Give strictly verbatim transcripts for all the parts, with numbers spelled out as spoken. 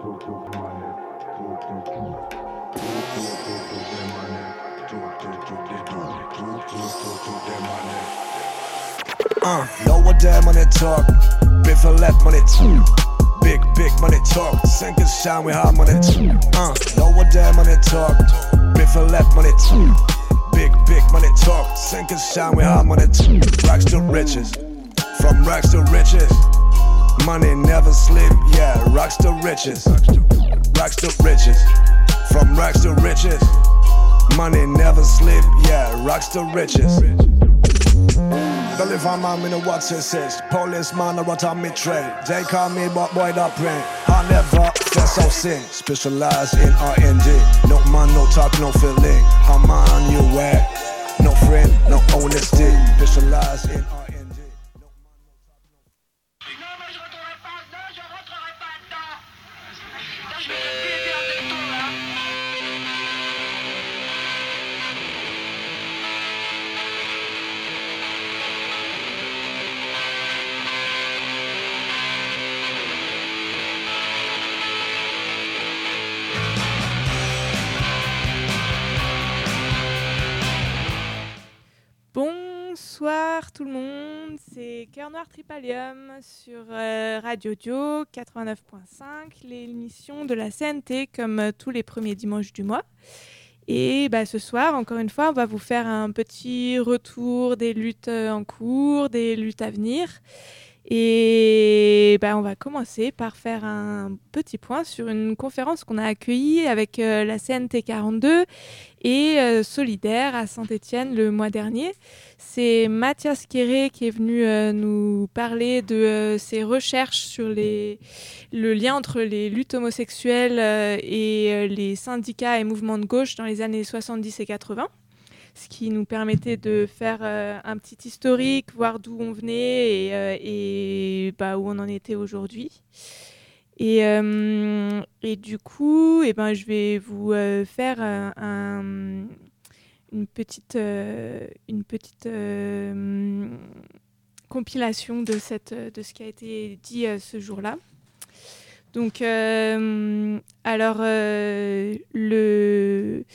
Uh, lower down money talk, biff and left money talk. Big, big money talk, sink and shine with hard money talk. Uh, lower down money talk, biff and left money talk. Big, big money talk, sink and shine with hard money talk. Racks to riches, from racks to riches. Money never sleep, yeah, racks to riches. Racks to riches, from racks to riches. Money never sleep, yeah, racks to riches. Don't live on my minute watch it says. Policeman or what on me trade. They call me but boy that brain. I never felt so sin. Specialized in R and D. No man, no talk, no feeling. I'm on your way. No friend, no honesty. Specialized in R and D. Non mais je rentrerai pas dedans, je rentrerai pas dedans. Là je vais te buter avec toi là. Bonsoir tout le monde, c'est Cœur Noir Tripalium sur euh, Radio Dio quatre-vingt-neuf point cinq, l'émission de la C N T comme euh, tous les premiers dimanches du mois. Et bah, ce soir, encore une fois, on va vous faire un petit retour des luttes en cours, des luttes à venir. Et bah, on va commencer par faire un petit point sur une conférence qu'on a accueillie avec euh, la C N T quarante-deux et euh, Solidaire à Saint-Étienne le mois dernier. C'est Mathias Kéré qui est venu euh, nous parler de euh, ses recherches sur les, le lien entre les luttes homosexuelles euh, et euh, les syndicats et mouvements de gauche dans les années soixante-dix et quatre-vingts. Ce qui nous permettait de faire euh, un petit historique, voir d'où on venait et, euh, et bah, où on en était aujourd'hui. Et, euh, et du coup, eh ben, je vais vous euh, faire un, un, une petite, euh, une petite euh, compilation de, cette, de ce qui a été dit euh, ce jour-là. Donc, euh, alors, euh, le...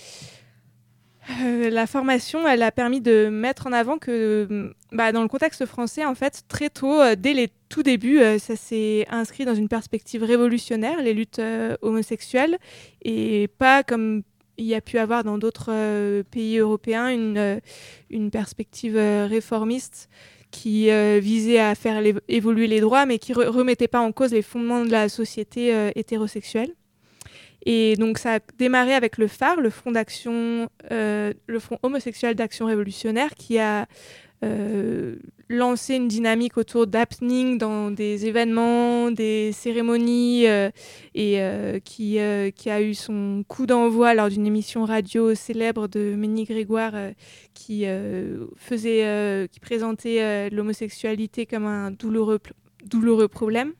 Euh, la formation, elle a permis de mettre en avant que, bah, dans le contexte français, en fait, très tôt, euh, dès les tout débuts, euh, ça s'est inscrit dans une perspective révolutionnaire, les luttes euh, homosexuelles, et pas comme il y a pu avoir dans d'autres euh, pays européens, une, euh, une perspective euh, réformiste qui euh, visait à faire les, évoluer les droits, mais qui ne re- remettait pas en cause les fondements de la société euh, hétérosexuelle. Et donc ça a démarré avec le phare, le Front d'action, euh, le Front homosexuel d'action révolutionnaire, qui a euh, lancé une dynamique autour d'happening dans des événements, des cérémonies, euh, et euh, qui, euh, qui a eu son coup d'envoi lors d'une émission radio célèbre de Ménie Grégoire, euh, qui euh, faisait, euh, qui présentait euh, l'homosexualité comme un douloureux, douloureux problème.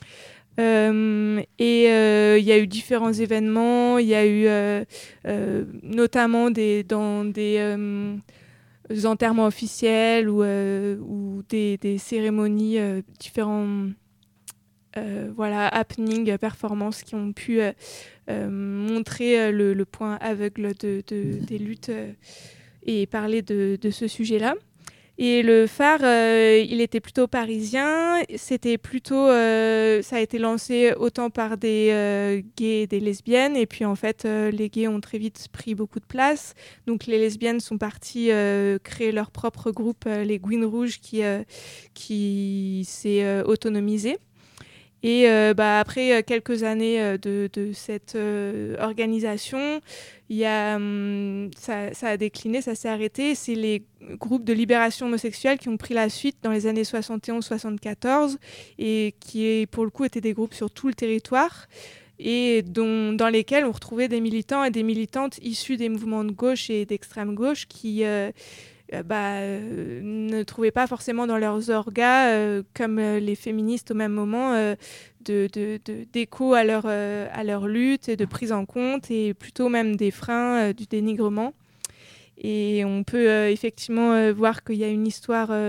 Euh, et il euh, y a eu différents événements, il y a eu euh, euh, notamment des, dans des euh, enterrements officiels ou, euh, ou des, des cérémonies, euh, différents euh, voilà, happenings, performances qui ont pu euh, euh, montrer euh, le, le point aveugle de, de, des luttes euh, et parler de, de ce sujet-là. Et le phare, euh, il était plutôt parisien. C'était plutôt, euh, ça a été lancé autant par des euh, gays et des lesbiennes. Et puis en fait, euh, les gays ont très vite pris beaucoup de place. Donc les lesbiennes sont parties euh, créer leur propre groupe, euh, les Gouines Rouges, qui, euh, qui s'est euh, autonomisé. Et euh, bah, après quelques années euh, de, de cette euh, organisation, il y a, hum, ça, ça a décliné, ça s'est arrêté. C'est les groupes de libération homosexuelle qui ont pris la suite dans les années soixante et onze soixante-quatorze et qui, pour le coup, étaient des groupes sur tout le territoire et dont, dans lesquels on retrouvait des militants et des militantes issus des mouvements de gauche et d'extrême gauche qui... Euh, Euh, bah, euh, ne trouvaient pas forcément dans leurs orgas, euh, comme euh, les féministes au même moment, euh, de, de, de, d'écho à leur, euh, à leur lutte et de prise en compte, et plutôt même des freins, euh, du dénigrement. Et on peut euh, effectivement euh, voir qu'il y a une histoire euh,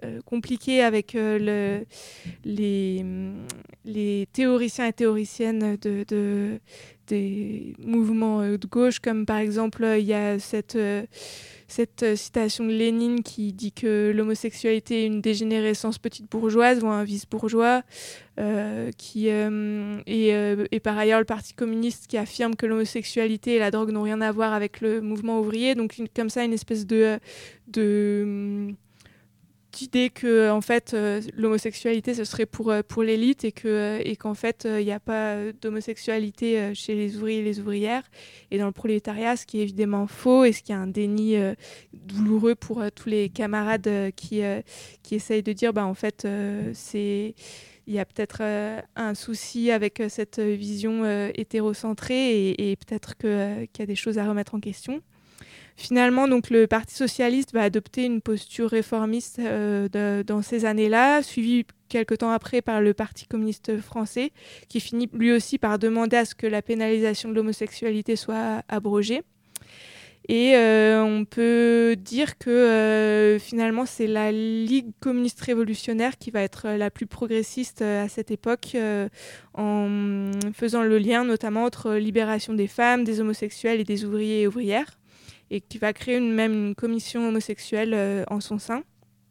euh, compliqué avec euh, le, les, les théoriciens et théoriciennes de, de, des mouvements de gauche, comme par exemple il y a cette, euh, cette citation de Lénine qui dit que l'homosexualité est une dégénérescence petite bourgeoise ou un vice bourgeois, euh, qui, euh, et, euh, et par ailleurs le Parti communiste qui affirme que l'homosexualité et la drogue n'ont rien à voir avec le mouvement ouvrier, donc une, comme ça une espèce de... de d'idée que en fait euh, l'homosexualité ce serait pour euh, pour l'élite et que euh, et qu'en fait il euh, n'y a pas d'homosexualité euh, chez les ouvriers et les ouvrières et dans le prolétariat, ce qui est évidemment faux et ce qui est un déni euh, douloureux pour euh, tous les camarades euh, qui euh, qui essayent de dire bah en fait euh, c'est il y a peut-être euh, un souci avec euh, cette vision euh, hétérocentrée et, et peut-être que euh, qu'il y a des choses à remettre en question. Finalement, donc, le Parti socialiste va adopter une posture réformiste euh, de, dans ces années-là, suivi quelque temps après par le Parti communiste français, qui finit lui aussi par demander à ce que la pénalisation de l'homosexualité soit abrogée. Et euh, on peut dire que euh, finalement, c'est la Ligue communiste révolutionnaire qui va être la plus progressiste euh, à cette époque, euh, en faisant le lien notamment entre libération des femmes, des homosexuels et des ouvriers et ouvrières, et qui va créer une, même une commission homosexuelle euh, en son sein.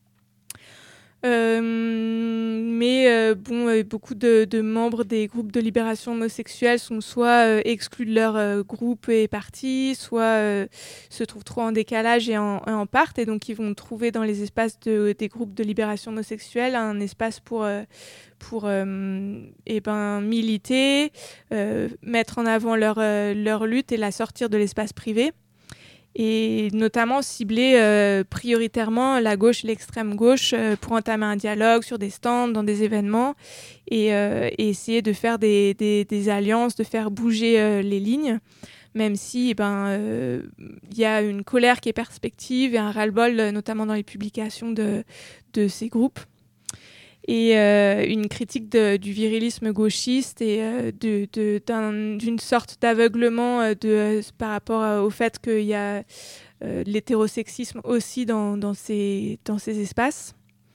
Euh, mais euh, bon, euh, beaucoup de, de membres des groupes de libération homosexuelle sont soit euh, exclus de leur euh, groupe et parti, soit euh, se trouvent trop en décalage et en, et en partent, et donc ils vont trouver dans les espaces de, des groupes de libération homosexuelle un espace pour, euh, pour euh, eh ben, militer, euh, mettre en avant leur, euh, leur lutte et la sortir de l'espace privé. Et notamment cibler euh, prioritairement la gauche et l'extrême gauche euh, pour entamer un dialogue sur des stands, dans des événements, et, euh, et essayer de faire des, des, des alliances, de faire bouger euh, les lignes, même si eh ben, euh, y a une colère qui est perspective et un ras-le-bol, notamment dans les publications de, de ces groupes. Et euh, une critique de, du virilisme gauchiste et euh, de, de, d'un, d'une sorte d'aveuglement euh, de, euh, par rapport euh, au fait qu'il y a euh, l'hétérosexisme aussi dans, dans, ces, dans ces espaces.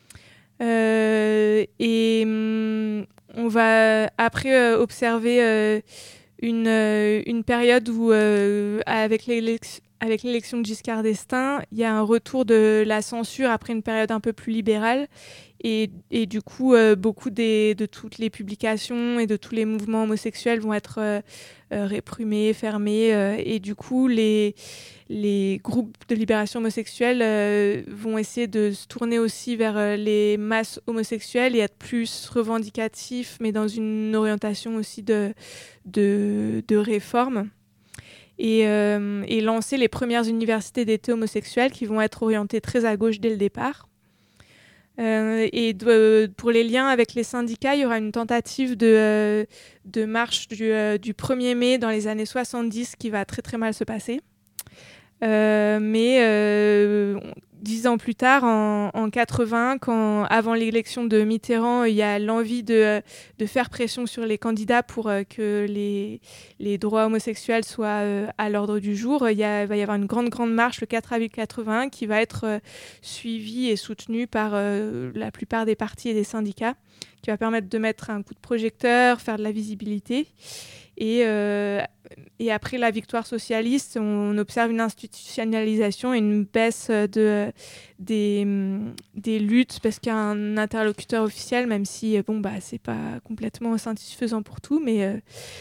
Euh, et hum, on va après euh, observer euh, une, euh, une période où, euh, avec l'élection, avec l'élection de Giscard d'Estaing, il y a un retour de la censure après une période un peu plus libérale. Et, et du coup, euh, beaucoup des, de toutes les publications et de tous les mouvements homosexuels vont être euh, euh, réprimés, fermés. Euh, et du coup, les, les groupes de libération homosexuelle euh, vont essayer de se tourner aussi vers euh, les masses homosexuelles et être plus revendicatifs, mais dans une orientation aussi de, de, de réforme. Et, euh, et lancer les premières universités d'été homosexuelles qui vont être orientées très à gauche dès le départ. Euh, et de, pour les liens avec les syndicats, il y aura une tentative de, euh, de marche du, euh, du premier mai dans les années soixante-dix qui va très très mal se passer. Euh, mais euh, dix ans plus tard, en, en quatre-vingts, quand, avant l'élection de Mitterrand, il y a l'envie de, de faire pression sur les candidats pour euh, que les, les droits homosexuels soient euh, à l'ordre du jour. Il, y a, il va y avoir une grande, grande marche le quatre avril quatre-vingt-un qui va être euh, suivie et soutenue par euh, la plupart des partis et des syndicats, qui va permettre de mettre un coup de projecteur, faire de la visibilité. Et, euh, et après la victoire socialiste, on observe une institutionnalisation et une baisse de, des, des luttes parce qu'il y a un interlocuteur officiel, même si bon, bah, c'est pas complètement satisfaisant pour tout, mais, euh,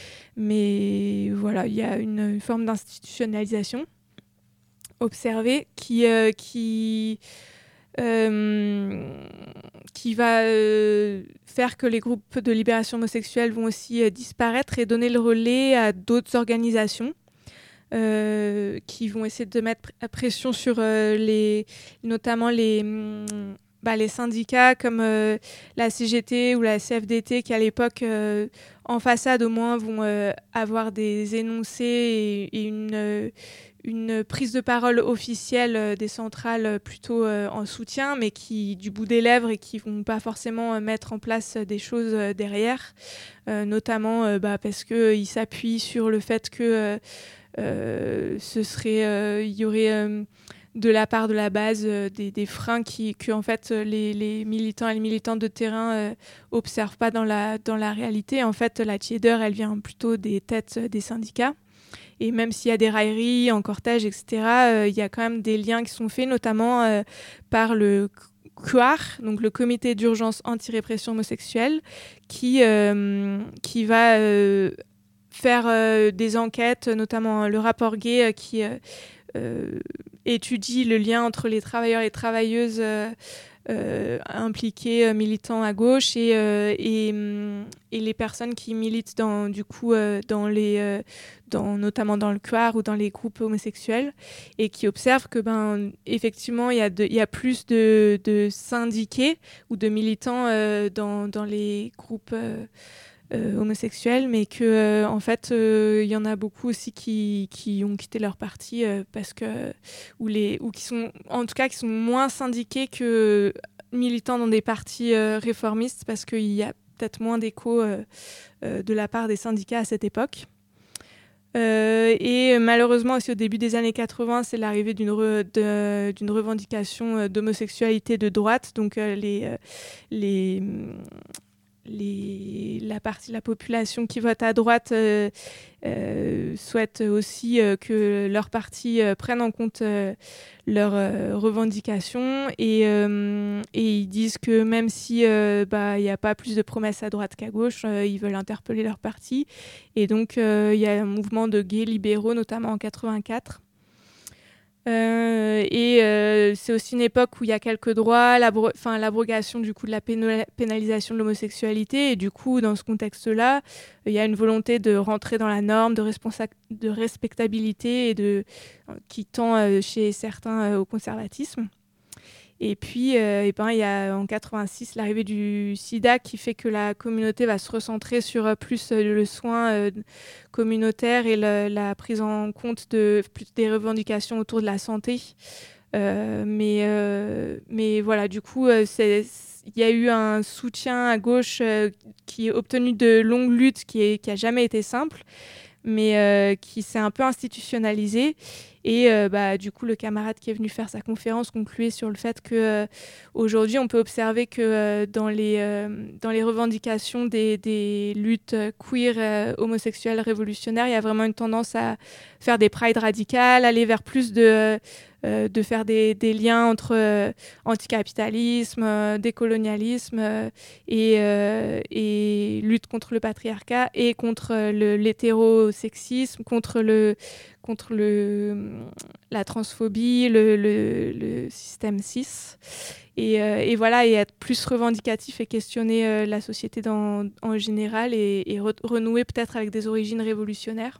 mais voilà, il y a une, une forme d'institutionnalisation observée qui... Euh, qui Euh, qui va euh, faire que les groupes de libération homosexuelle vont aussi euh, disparaître et donner le relais à d'autres organisations euh, qui vont essayer de mettre pr- pression sur euh, les, notamment les, bah, les syndicats comme euh, la C G T ou la C F D T qui à l'époque, euh, en façade au moins, vont euh, avoir des énoncés et, et une... Euh, une prise de parole officielle des centrales plutôt euh, en soutien, mais qui du bout des lèvres et qui vont pas forcément mettre en place des choses derrière, euh, notamment euh, bah, parce qu'ils s'appuient sur le fait que euh, euh, ce serait, euh, y aurait euh, de la part de la base euh, des, des freins qui, que en fait, les, les militants et les militantes de terrain euh, observent pas dans la, dans la réalité. En fait, la tiédeur, elle vient plutôt des têtes des syndicats. Et même s'il y a des railleries en cortège, et cetera, euh, il y a quand même des liens qui sont faits, notamment euh, par le C U A R, donc le Comité d'urgence anti-répression homosexuelle, qui, euh, qui va euh, faire euh, des enquêtes, notamment le rapport Gay, euh, qui euh, euh, étudie le lien entre les travailleurs et travailleuses euh, euh, impliqués, euh, militants à gauche, et, euh, et, et les personnes qui militent dans, du coup, euh, dans les, euh, dans, notamment dans le C U A R ou dans les groupes homosexuels, et qui observent que, ben, effectivement, il y a, de, il y a plus de, de syndiqués ou de militants euh, dans, dans les groupes euh, Euh, homosexuels, mais que euh, en fait il euh, y en a beaucoup aussi qui, qui ont quitté leur parti euh, parce que ou les ou qui sont en tout cas qui sont moins syndiqués que militants dans des partis euh, réformistes, parce qu'il y a peut-être moins d'écho euh, euh, de la part des syndicats à cette époque. Euh, et malheureusement aussi au début des années quatre-vingts, c'est l'arrivée d'une, re, de, d'une revendication d'homosexualité de droite, donc euh, les euh, les Les, la partie de la population qui vote à droite euh, euh, souhaite aussi euh, que leur parti euh, prenne en compte euh, leurs euh, revendications, et, euh, et ils disent que même si euh, bah, y a pas plus de promesses à droite qu'à gauche, euh, ils veulent interpeller leur parti. Et donc il euh, y a un mouvement de gays libéraux, notamment en quatre-vingt-quatre. Euh, et euh, c'est aussi une époque où il y a quelques droits, l'abro- enfin, l'abrogation du coup de la péno- pénalisation de l'homosexualité, et du coup dans ce contexte-là, il y a une volonté de rentrer dans la norme, de, responsa- de respectabilité, et de, qui tend euh, chez certains euh, au conservatisme. Et puis, euh, et ben, il y a en quatre-vingt-six l'arrivée du sida qui fait que la communauté va se recentrer sur euh, plus euh, le soin euh, communautaire et le, la prise en compte de plus des revendications autour de la santé. Euh, mais, euh, mais voilà, du coup, euh, c'est, il y a eu un soutien à gauche euh, qui est obtenu de longues luttes, qui est, qui a jamais été simple, mais euh, qui s'est un peu institutionnalisé. Et euh, bah, du coup, le camarade qui est venu faire sa conférence concluait sur le fait qu'aujourd'hui, euh, on peut observer que euh, dans, les, euh, dans les revendications des, des luttes queer, euh, homosexuelles, révolutionnaires, il y a vraiment une tendance à faire des prides radicales, aller vers plus de... Euh, de faire des, des liens entre euh, anticapitalisme, euh, décolonialisme euh, et, euh, et lutte contre le patriarcat et contre euh, le, l'hétérosexisme, contre, le, contre le, la transphobie, le, le, le système cis. Et, euh, et voilà, et être plus revendicatif et questionner euh, la société dans, en général, et, et re- renouer peut-être avec des origines révolutionnaires.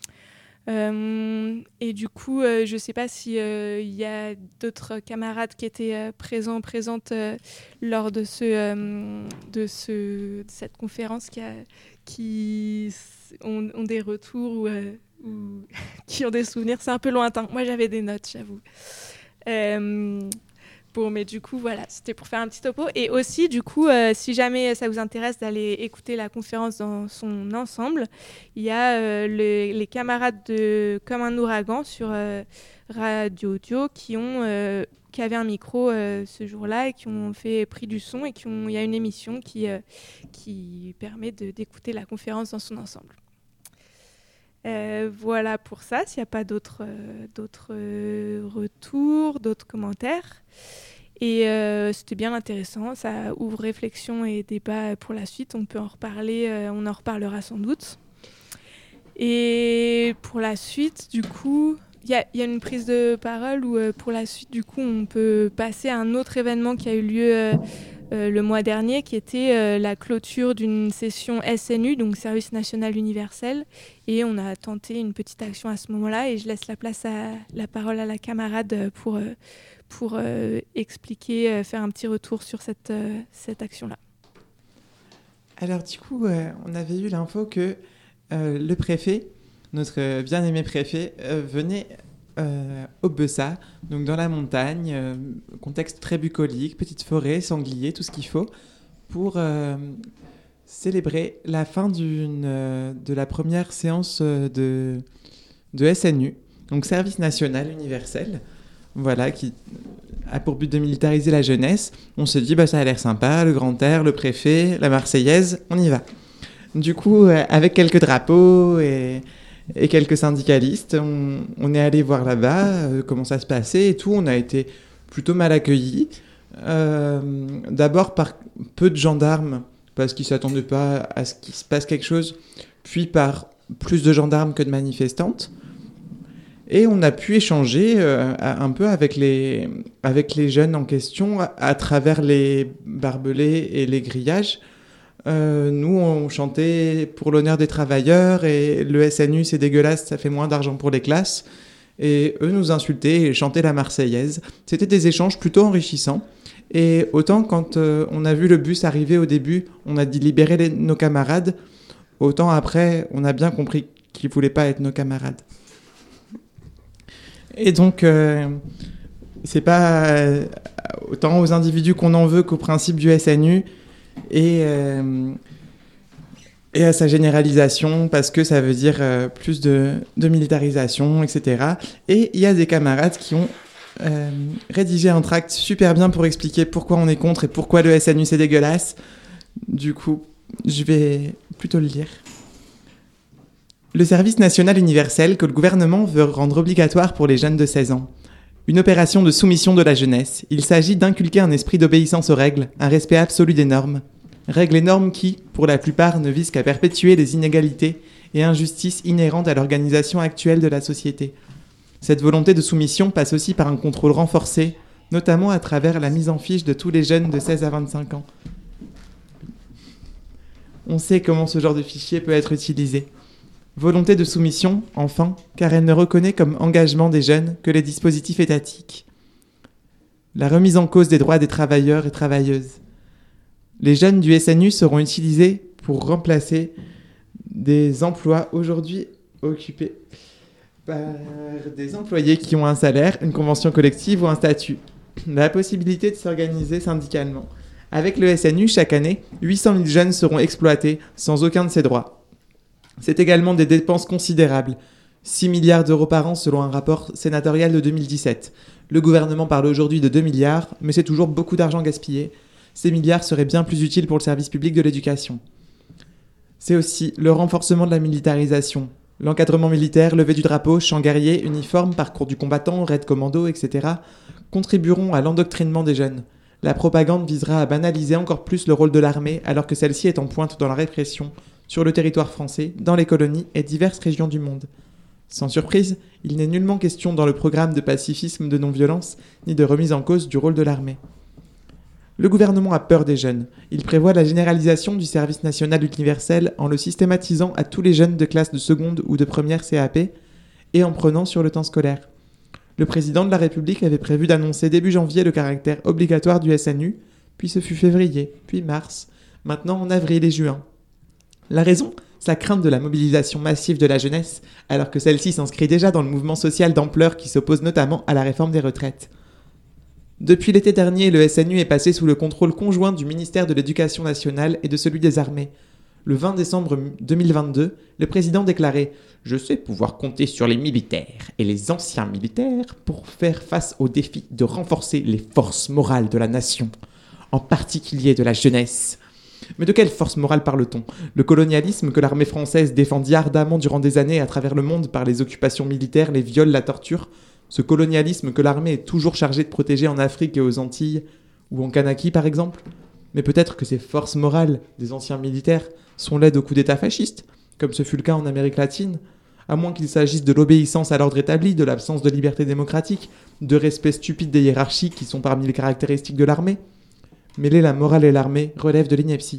Euh, et du coup, euh, je ne sais pas s'il euh, y a d'autres camarades qui étaient euh, présents, présentes euh, lors de, ce, euh, de, ce, de cette conférence qui, a, qui ont, ont des retours ou, euh, ou qui ont des souvenirs. C'est un peu lointain. Moi, j'avais des notes, j'avoue. Euh, Bon, mais du coup, voilà, c'était pour faire un petit topo. Et aussi, du coup, euh, si jamais ça vous intéresse d'aller écouter la conférence dans son ensemble, il y a euh, le, les camarades de Comme un ouragan sur euh, Radio Audio qui, ont, euh, qui avaient un micro euh, ce jour-là et qui ont fait pris du son, et qui ont, il y a une émission qui, euh, qui permet de, d'écouter la conférence dans son ensemble. Euh, voilà pour ça, s'il n'y a pas d'autres, euh, d'autres euh, retours, d'autres commentaires. Et euh, c'était bien intéressant, ça ouvre réflexion et débat pour la suite. On peut en reparler, euh, on en reparlera sans doute. Et pour la suite, du coup, il y a, y a une prise de parole où euh, pour la suite, du coup, on peut passer à un autre événement qui a eu lieu euh, euh, le mois dernier, qui était euh, la clôture d'une session S N U, donc Service National Universel. Et on a tenté une petite action à ce moment-là, et je laisse la place à la parole à la camarade pour, euh, pour euh, expliquer, euh, faire un petit retour sur cette, euh, cette action-là. Alors du coup, euh, on avait eu l'info que euh, le préfet, notre bien-aimé préfet, euh, venait euh, au Bessa, donc dans la montagne, euh, contexte très bucolique, petite forêt, sanglier, tout ce qu'il faut, pour euh, célébrer la fin d'une, euh, de la première séance de, de S N U, donc Service National Universel, voilà, qui a pour but de militariser la jeunesse. On se dit, bah, ça a l'air sympa, le grand air, le préfet, la Marseillaise, on y va. Du coup, euh, avec quelques drapeaux et, et quelques syndicalistes, on, on est allé voir là-bas euh, comment ça se passait et tout. On a été plutôt mal accueillis. Euh, d'abord par peu de gendarmes, parce qu'ils ne s'attendaient pas à ce qu'il se passe quelque chose, puis par plus de gendarmes que de manifestantes. Et on a pu échanger euh, un peu avec les, avec les jeunes en question à, à travers les barbelés et les grillages. Euh, nous, on chantait pour l'honneur des travailleurs et le S N U, c'est dégueulasse, ça fait moins d'argent pour les classes. Et eux nous insultaient et chantaient la Marseillaise. C'était des échanges plutôt enrichissants. Et autant quand euh, on a vu le bus arriver au début, on a dit libérer les, nos camarades, autant après, on a bien compris qu'ils ne voulaient pas être nos camarades. Et donc, euh, c'est pas euh, autant aux individus qu'on en veut qu'au principe du S N U et, euh, et à sa généralisation, parce que ça veut dire euh, plus de, de militarisation, et cetera. Et il y a des camarades qui ont euh, rédigé un tract super bien pour expliquer pourquoi on est contre et pourquoi le S N U c'est dégueulasse. Du coup, je vais plutôt le lire. Le service national universel que le gouvernement veut rendre obligatoire pour les jeunes de seize ans. Une opération de soumission de la jeunesse. Il s'agit d'inculquer un esprit d'obéissance aux règles, un respect absolu des normes. Règles et normes qui, pour la plupart, ne visent qu'à perpétuer les inégalités et injustices inhérentes à l'organisation actuelle de la société. Cette volonté de soumission passe aussi par un contrôle renforcé, notamment à travers la mise en fiche de tous les jeunes de seize à vingt-cinq ans. On sait comment ce genre de fichier peut être utilisé. Volonté de soumission, enfin, car elle ne reconnaît comme engagement des jeunes que les dispositifs étatiques. La remise en cause des droits des travailleurs et travailleuses. Les jeunes du S N U seront utilisés pour remplacer des emplois aujourd'hui occupés par des employés qui ont un salaire, une convention collective ou un statut. La possibilité de s'organiser syndicalement. Avec le S N U, chaque année, huit cent mille jeunes seront exploités sans aucun de ces droits. C'est également des dépenses considérables, six milliards d'euros par an selon un rapport sénatorial de deux mille dix-sept. Le gouvernement parle aujourd'hui de deux milliards, mais c'est toujours beaucoup d'argent gaspillé. Ces milliards seraient bien plus utiles pour le service public de l'éducation. C'est aussi le renforcement de la militarisation. L'encadrement militaire, levée du drapeau, chants guerriers, uniformes, parcours du combattant, raid commando, et cetera contribueront à l'endoctrinement des jeunes. La propagande visera à banaliser encore plus le rôle de l'armée alors que celle-ci est en pointe dans la répression, sur le territoire français, dans les colonies et diverses régions du monde. Sans surprise, il n'est nullement question dans le programme de pacifisme de non-violence, ni de remise en cause du rôle de l'armée. Le gouvernement a peur des jeunes. Il prévoit la généralisation du service national universel en le systématisant à tous les jeunes de classe de seconde ou de première C A P et en prenant sur le temps scolaire. Le président de la République avait prévu d'annoncer début janvier le caractère obligatoire du S N U, puis ce fut février, puis mars, maintenant en avril et juin. La raison, c'est la crainte de la mobilisation massive de la jeunesse, alors que celle-ci s'inscrit déjà dans le mouvement social d'ampleur qui s'oppose notamment à la réforme des retraites. Depuis l'été dernier, le S N U est passé sous le contrôle conjoint du ministère de l'Éducation nationale et de celui des armées. Le vingt décembre deux mille vingt-deux, le président déclarait « Je sais pouvoir compter sur les militaires et les anciens militaires pour faire face au défi de renforcer les forces morales de la nation, en particulier de la jeunesse. » Mais de quelle force morale parle-t-on ? Le colonialisme que l'armée française défendit ardemment durant des années à travers le monde par les occupations militaires, les viols, la torture ? Ce colonialisme que l'armée est toujours chargée de protéger en Afrique et aux Antilles, ou en Kanaki par exemple ? Mais peut-être que ces forces morales des anciens militaires sont laides au coup d'État fasciste, comme ce fut le cas en Amérique latine, à moins qu'il s'agisse de l'obéissance à l'ordre établi, de l'absence de liberté démocratique, de respect stupide des hiérarchies qui sont parmi les caractéristiques de l'armée. Mêler la morale et l'armée relève de l'ineptie.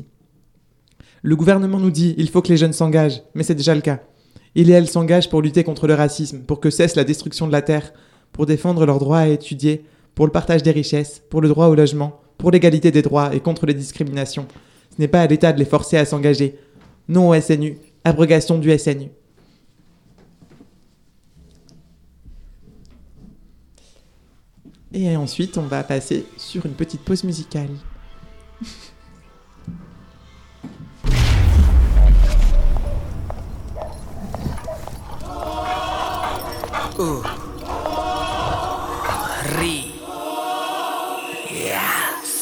Le gouvernement nous dit « il faut que les jeunes s'engagent », mais c'est déjà le cas. Ils et elles s'engagent pour lutter contre le racisme, pour que cesse la destruction de la terre, pour défendre leur droit à étudier, pour le partage des richesses, pour le droit au logement, pour l'égalité des droits et contre les discriminations. Ce n'est pas à l'État de les forcer à s'engager. Non au S N U, abrogation du S N U. Et ensuite, on va passer sur une petite pause musicale. Oh. ri. Yes.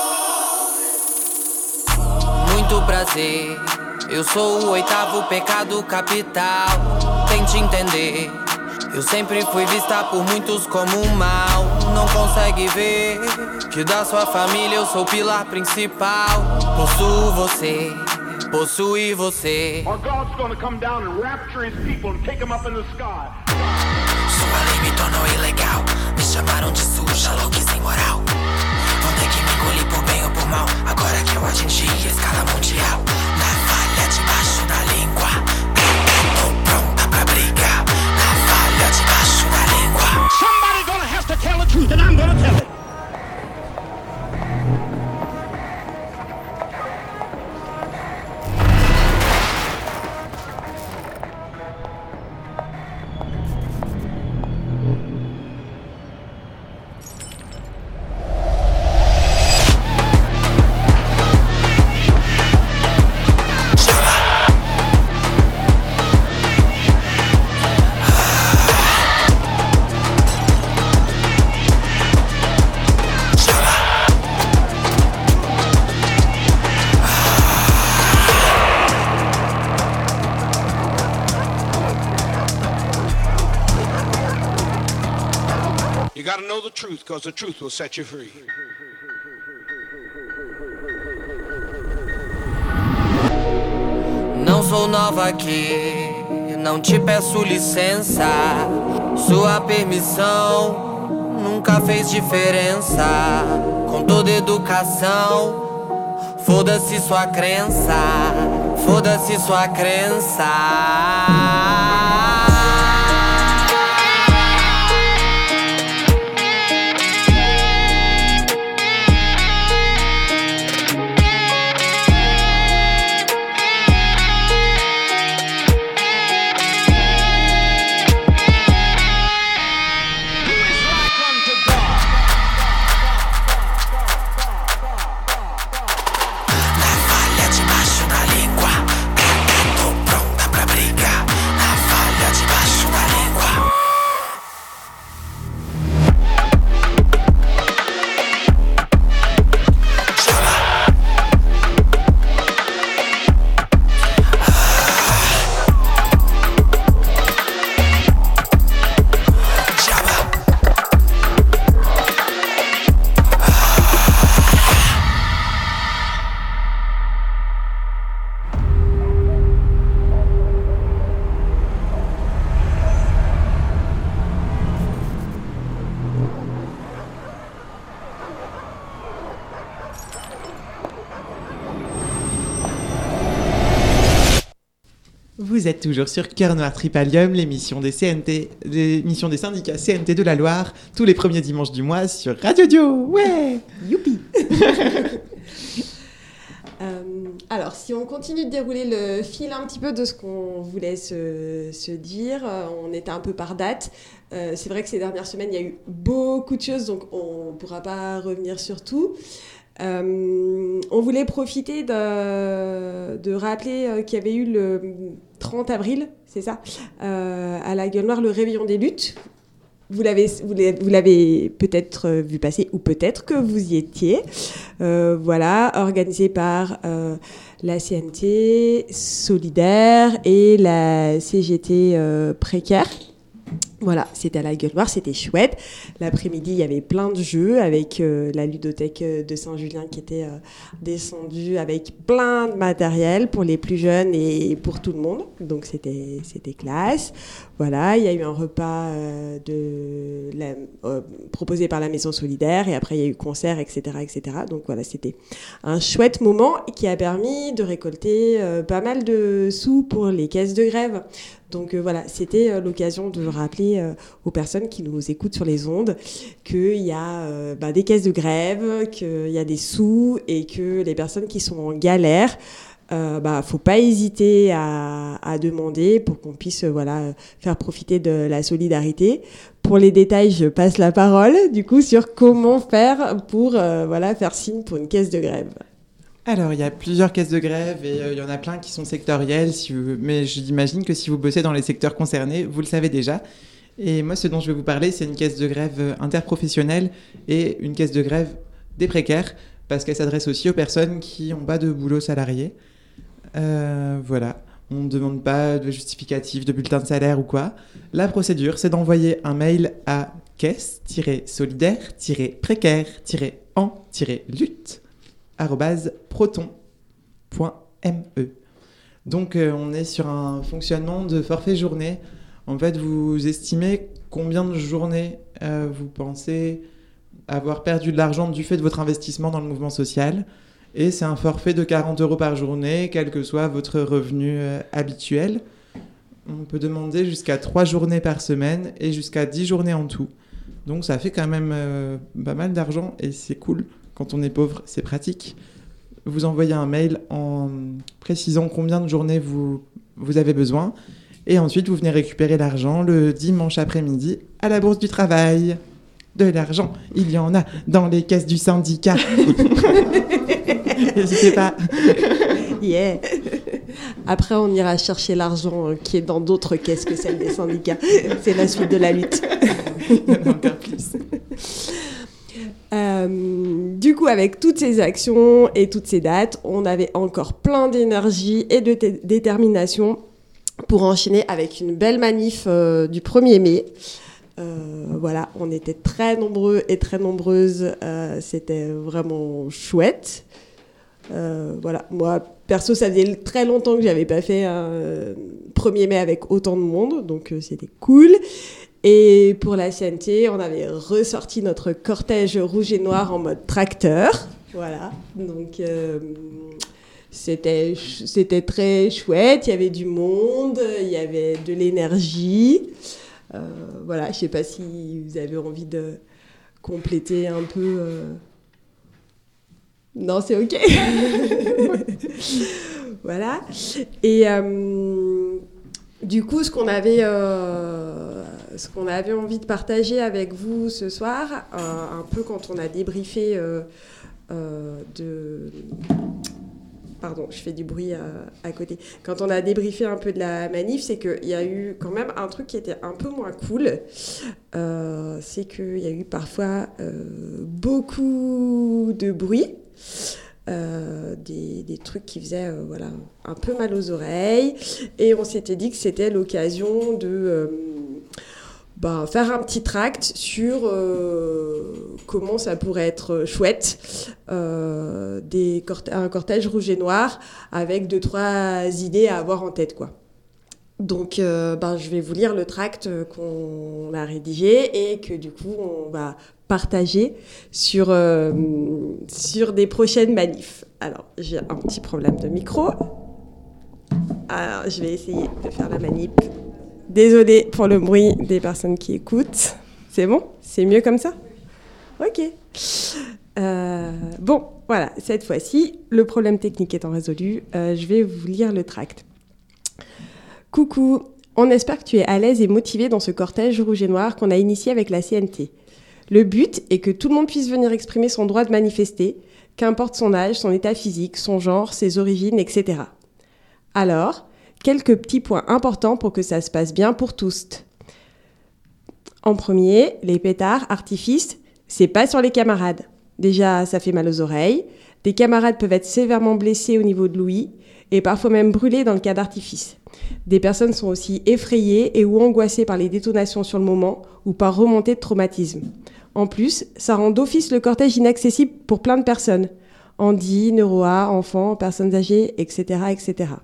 Muito prazer, eu sou o oitavo pecado capital. Tente entender, eu sempre fui vista por muitos como um mal. Não consegue ver que da sua família eu sou o pilar principal. Possuo você, possui você. Or God's gonna come down and rapture his people and take them up in the sky. Sua lei me tornou ilegal, me chamaram de suja, louca e sem moral. Vão ter que me engolir por bem ou por mal, agora que eu atingi a escala mundial. Na falha debaixo da língua, tô pronta pra brigar. Na falha debaixo da língua. Somebody gonna have to tell the truth and I'm gonna tell it. You gotta know the truth, because the truth will set you free. Não sou nova aqui, não te peço licença. Sua permissão nunca fez diferença. Com toda educação, foda-se sua crença, foda-se sua crença. Vous êtes toujours sur Cœur Noir Tripalium, l'émission des C N T, l'émission des syndicats C N T de la Loire, tous les premiers dimanches du mois sur Radio Dio. Ouais, youpi. euh, alors, si on continue de dérouler le fil un petit peu de ce qu'on voulait se, se dire, on était un peu par date. Euh, c'est vrai que ces dernières semaines, il y a eu beaucoup de choses, donc on ne pourra pas revenir sur tout. Euh, on voulait profiter de, de rappeler euh, qu'il y avait eu le trente avril, c'est ça, euh, à la Gueule Noire, le réveillon des luttes. Vous l'avez, vous l'avez, vous l'avez peut-être vu passer, ou peut-être que vous y étiez. Euh, voilà, organisé par euh, la C N T, Solidaire et la C G T euh, Précaire. Voilà, c'était à la Gueule Noire, c'était chouette. L'après-midi, il y avait plein de jeux avec euh, la ludothèque de Saint-Julien qui était euh, descendue avec plein de matériel pour les plus jeunes et pour tout le monde. Donc, c'était, c'était classe. Voilà, il y a eu un repas euh, de la, euh, proposé par la Maison Solidaire et après, il y a eu concert, et cetera, et cetera. Donc, voilà, c'était un chouette moment qui a permis de récolter euh, pas mal de sous pour les caisses de grève. Donc euh, voilà, c'était euh, l'occasion de rappeler euh, aux personnes qui nous écoutent sur les ondes qu'il y a euh, bah, des caisses de grève, qu'il y a des sous et que les personnes qui sont en galère, euh, bah, faut pas hésiter à, à demander pour qu'on puisse euh, voilà, faire profiter de la solidarité. Pour les détails, je passe la parole du coup sur comment faire pour euh, voilà, faire signe pour une caisse de grève. Alors, il y a plusieurs caisses de grève et euh, il y en a plein qui sont sectorielles, si vous... mais j'imagine que si vous bossez dans les secteurs concernés, vous le savez déjà. Et moi, ce dont je vais vous parler, c'est une caisse de grève interprofessionnelle et une caisse de grève des précaires, parce qu'elle s'adresse aussi aux personnes qui n'ont pas de boulot salarié. Euh, voilà, on ne demande pas de justificatif, de bulletin de salaire ou quoi. La procédure, c'est d'envoyer un mail à caisse-solidaire-précaire-en-lutte arobase proton point me. Donc, euh, on est sur un fonctionnement de forfait journée. En fait, vous estimez combien de journées euh, vous pensez avoir perdu de l'argent du fait de votre investissement dans le mouvement social. Et c'est un forfait de quarante euros par journée, quel que soit votre revenu euh, habituel. On peut demander jusqu'à trois journées par semaine et jusqu'à dix journées en tout. Donc ça fait quand même euh, pas mal d'argent et c'est cool. Quand on est pauvre, c'est pratique. Vous envoyez un mail en précisant combien de journées vous, vous avez besoin. Et ensuite, vous venez récupérer l'argent le dimanche après-midi à la Bourse du Travail. De l'argent, il y en a dans les caisses du syndicat. N'hésitez pas. Yeah. Après, on ira chercher l'argent qui est dans d'autres caisses que celles des syndicats. C'est la suite de la lutte. Il y en a encore plus. Euh, du coup, avec toutes ces actions et toutes ces dates, on avait encore plein d'énergie et de t- détermination pour enchaîner avec une belle manif euh, du premier mai. Euh, voilà, on était très nombreux et très nombreuses. Euh, c'était vraiment chouette. Euh, voilà, moi, perso, ça faisait très longtemps que j'avais pas fait un euh, premier mai avec autant de monde, donc euh, c'était cool. Et pour la C N T, on avait ressorti notre cortège rouge et noir en mode tracteur. Voilà, donc euh, c'était, c'était très chouette. Il y avait du monde, il y avait de l'énergie. Euh, voilà, je sais pas si vous avez envie de compléter un peu. Euh... Non, c'est ok. Voilà. Et euh, du coup, ce qu'on avait, euh, ce qu'on avait envie de partager avec vous ce soir, euh, un peu quand on a débriefé euh, euh, de. Pardon, je fais du bruit à, à côté. Quand on a débriefé un peu de la manif, c'est qu'il y a eu quand même un truc qui était un peu moins cool. Euh, c'est qu'il y a eu parfois euh, beaucoup de bruit, euh, des, des trucs qui faisaient euh, voilà, un peu mal aux oreilles. Et on s'était dit que c'était l'occasion de... Euh, bah, faire un petit tract sur euh, comment ça pourrait être chouette, euh, des cortè- un cortège rouge et noir avec deux, trois idées à avoir en tête, quoi. Donc, euh, bah, je vais vous lire le tract qu'on a rédigé et que du coup, on va partager sur, euh, sur des prochaines manifs. Alors, j'ai un petit problème de micro. Alors, je vais essayer de faire la manip. Désolée pour le bruit des personnes qui écoutent. C'est bon ? C'est mieux comme ça ? Ok. Euh, bon, voilà, cette fois-ci, le problème technique étant résolu, euh, je vais vous lire le tract. Coucou, on espère que tu es à l'aise et motivé dans ce cortège rouge et noir qu'on a initié avec la C N T. Le but est que tout le monde puisse venir exprimer son droit de manifester, qu'importe son âge, son état physique, son genre, ses origines, et cetera. Alors, quelques petits points importants pour que ça se passe bien pour tous. En premier, les pétards, artifices, c'est pas sur les camarades. Déjà, ça fait mal aux oreilles. Des camarades peuvent être sévèrement blessés au niveau de l'ouïe et parfois même brûlés dans le cas d'artifice. Des personnes sont aussi effrayées et ou angoissées par les détonations sur le moment ou par remontée de traumatisme. En plus, ça rend d'office le cortège inaccessible pour plein de personnes. Handi, neuroa, enfants, personnes âgées, et cetera, et cetera.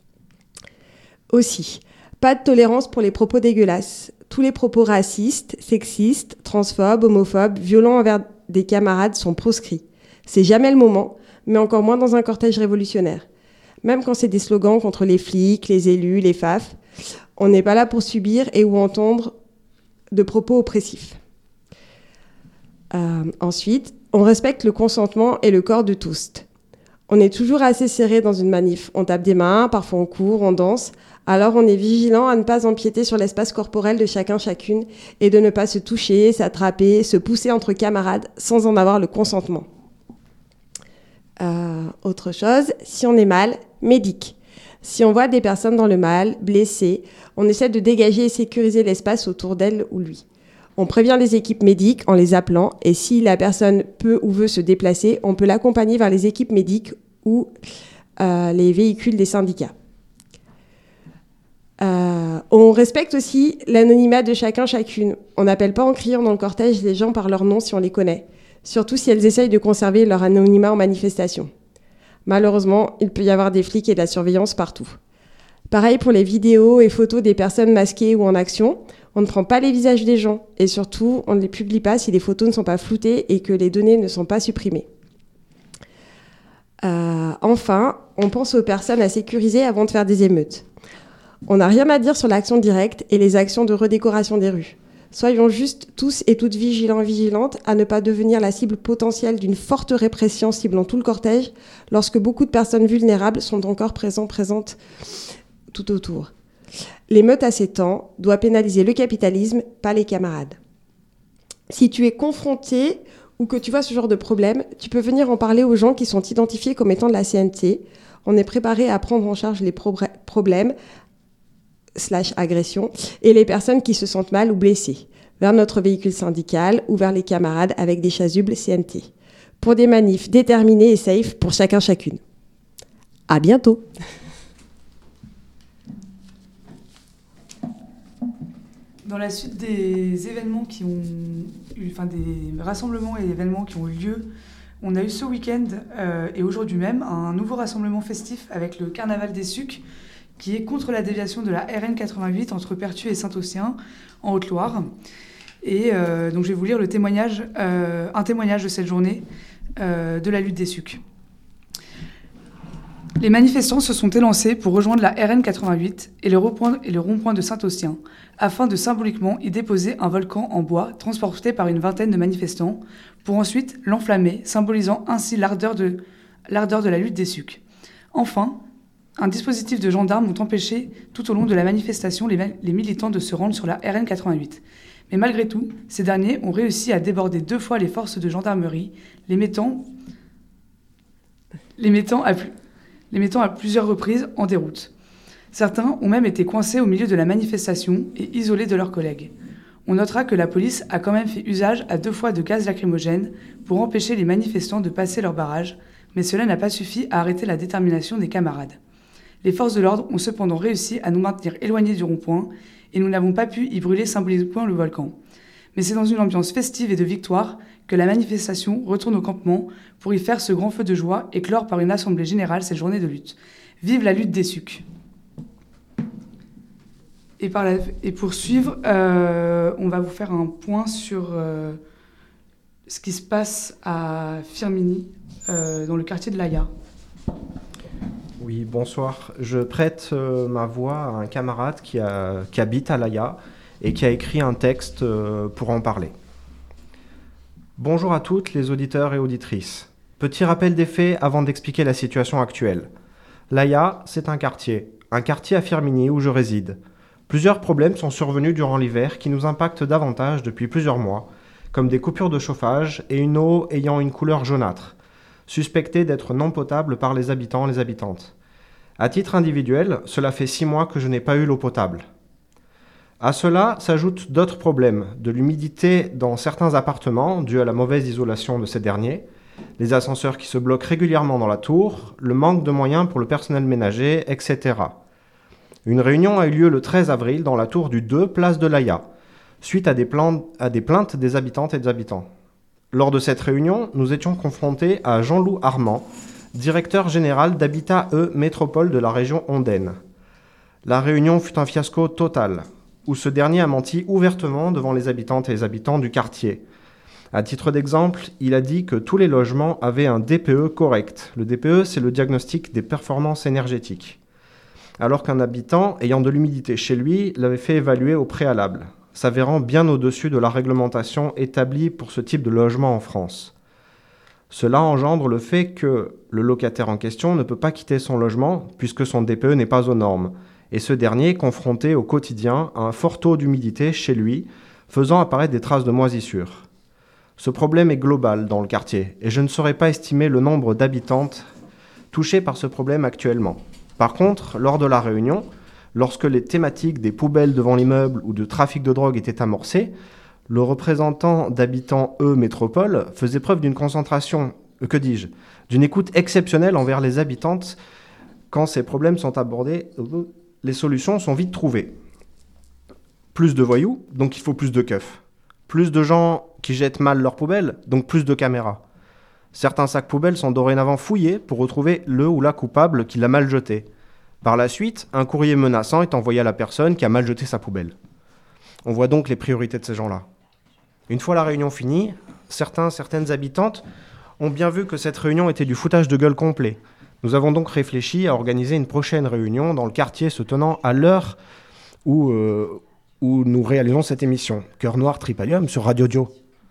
Aussi, pas de tolérance pour les propos dégueulasses. Tous les propos racistes, sexistes, transphobes, homophobes, violents envers des camarades sont proscrits. C'est jamais le moment, mais encore moins dans un cortège révolutionnaire. Même quand c'est des slogans contre les flics, les élus, les F A F, on n'est pas là pour subir et ou entendre de propos oppressifs. Euh, ensuite, on respecte le consentement et le corps de tous. On est toujours assez serré dans une manif. On tape des mains, parfois on court, on danse. Alors on est vigilant à ne pas empiéter sur l'espace corporel de chacun chacune et de ne pas se toucher, s'attraper, se pousser entre camarades sans en avoir le consentement. Euh, autre chose, si on est mal, médic. Si on voit des personnes dans le mal, blessées, on essaie de dégager et sécuriser l'espace autour d'elle ou lui. On prévient les équipes médiques en les appelant et si la personne peut ou veut se déplacer, on peut l'accompagner vers les équipes médiques ou euh, les véhicules des syndicats. Euh, on respecte aussi l'anonymat de chacun, chacune. On n'appelle pas en criant dans le cortège les gens par leur nom si on les connaît, surtout si elles essayent de conserver leur anonymat en manifestation. Malheureusement, il peut y avoir des flics et de la surveillance partout. Pareil pour les vidéos et photos des personnes masquées ou en action, on ne prend pas les visages des gens et surtout, on ne les publie pas si les photos ne sont pas floutées et que les données ne sont pas supprimées. Euh, enfin, on pense aux personnes à sécuriser avant de faire des émeutes. On n'a rien à dire sur l'action directe et les actions de redécoration des rues. Soyons juste tous et toutes vigilants et vigilantes à ne pas devenir la cible potentielle d'une forte répression ciblant tout le cortège lorsque beaucoup de personnes vulnérables sont encore présentes, présentes tout autour. L'émeute à ces temps doit pénaliser le capitalisme, pas les camarades. Si tu es confronté ou que tu vois ce genre de problème, tu peux venir en parler aux gens qui sont identifiés comme étant de la C N T. On est préparé à prendre en charge les pro- problèmes slash agressions et les personnes qui se sentent mal ou blessées, vers notre véhicule syndical ou vers les camarades avec des chasubles C N T, pour des manifs déterminés et safe pour chacun chacune. À bientôt. Dans la suite des événements qui ont eu, enfin des rassemblements et événements qui ont eu lieu, on a eu ce week-end euh, et aujourd'hui même un nouveau rassemblement festif avec le Carnaval des Sucs, qui est contre la déviation de la R N quatre-vingt-huit entre Pertuis et Saint-Ossien, en Haute-Loire. Et euh, donc je vais vous lire le témoignage, euh, un témoignage de cette journée euh, de la lutte des Sucs. Les manifestants se sont élancés pour rejoindre la R N quatre-vingt-huit et le rond-point, et le rond-point de Saint-Ossien, afin de symboliquement y déposer un volcan en bois transporté par une vingtaine de manifestants, pour ensuite l'enflammer, symbolisant ainsi l'ardeur de, l'ardeur de la lutte des Sucs. Enfin, un dispositif de gendarmes ont empêché tout au long de la manifestation les, les militants de se rendre sur la R N quatre-vingt-huit. Mais malgré tout, ces derniers ont réussi à déborder deux fois les forces de gendarmerie, les mettant, les mettant, à, les mettant à plusieurs reprises en déroute. Certains ont même été coincés au milieu de la manifestation et isolés de leurs collègues. On notera que la police a quand même fait usage à deux fois de gaz lacrymogène pour empêcher les manifestants de passer leur barrage, mais cela n'a pas suffi à arrêter la détermination des camarades. Les forces de l'ordre ont cependant réussi à nous maintenir éloignés du rond-point et nous n'avons pas pu y brûler symboliquement le volcan. Mais c'est dans une ambiance festive et de victoire que la manifestation retourne au campement pour y faire ce grand feu de joie et clore par une assemblée générale cette journée de lutte. Vive la lutte des Sucs! Et, par la, et pour suivre, euh, on va vous faire un point sur euh, ce qui se passe à Firminy, euh, dans le quartier de l'Aya. Oui, bonsoir. Je prête euh, ma voix à un camarade qui, a, qui habite à l'Aya et qui a écrit un texte euh, pour en parler. Bonjour à toutes les auditeurs et auditrices. Petit rappel des faits avant d'expliquer la situation actuelle. L'Aya, c'est un quartier, un quartier à Firminy où je réside. Plusieurs problèmes sont survenus durant l'hiver qui nous impactent davantage depuis plusieurs mois, comme des coupures de chauffage et une eau ayant une couleur jaunâtre, suspectée d'être non potable par les habitants et les habitantes. À titre individuel, cela fait six mois que je n'ai pas eu l'eau potable. À cela s'ajoutent d'autres problèmes, de l'humidité dans certains appartements, due à la mauvaise isolation de ces derniers, les ascenseurs qui se bloquent régulièrement dans la tour, le manque de moyens pour le personnel ménager, et cetera. Une réunion a eu lieu le treize avril dans la tour du deux, place de l'Aya, suite à des, plaintes, à des plaintes des habitantes et des habitants. Lors de cette réunion, nous étions confrontés à Jean-Loup Armand, directeur général d'Habitat E Métropole de la région Ondaine. La réunion fut un fiasco total, où ce dernier a menti ouvertement devant les habitantes et les habitants du quartier. À titre d'exemple, il a dit que tous les logements avaient un D P E correct. Le D P E, c'est le diagnostic des performances énergétiques. Alors qu'un habitant ayant de l'humidité chez lui l'avait fait évaluer au préalable, s'avérant bien au-dessus de la réglementation établie pour ce type de logement en France. Cela engendre le fait que le locataire en question ne peut pas quitter son logement puisque son D P E n'est pas aux normes, et ce dernier est confronté au quotidien à un fort taux d'humidité chez lui, faisant apparaître des traces de moisissure. Ce problème est global dans le quartier, et je ne saurais pas estimer le nombre d'habitantes touchées par ce problème actuellement. Par contre, lors de la réunion, lorsque les thématiques des poubelles devant l'immeuble ou de trafic de drogue étaient amorcées, le représentant d'habitants E Métropole faisait preuve d'une concentration, euh, que dis-je, d'une écoute exceptionnelle envers les habitantes. Quand ces problèmes sont abordés, les solutions sont vite trouvées. Plus de voyous, donc il faut plus de keufs. Plus de gens qui jettent mal leurs poubelles, donc plus de caméras. Certains sacs poubelles sont dorénavant fouillés pour retrouver le ou la coupable qui l'a mal jeté. Par la suite, un courrier menaçant est envoyé à la personne qui a mal jeté sa poubelle. On voit donc les priorités de ces gens-là. Une fois la réunion finie, certains, certaines habitantes ont bien vu que cette réunion était du foutage de gueule complet. Nous avons donc réfléchi à organiser une prochaine réunion dans le quartier se tenant à l'heure où, euh, où nous réalisons cette émission. Cœur Noir Tripalium sur Radio Dio.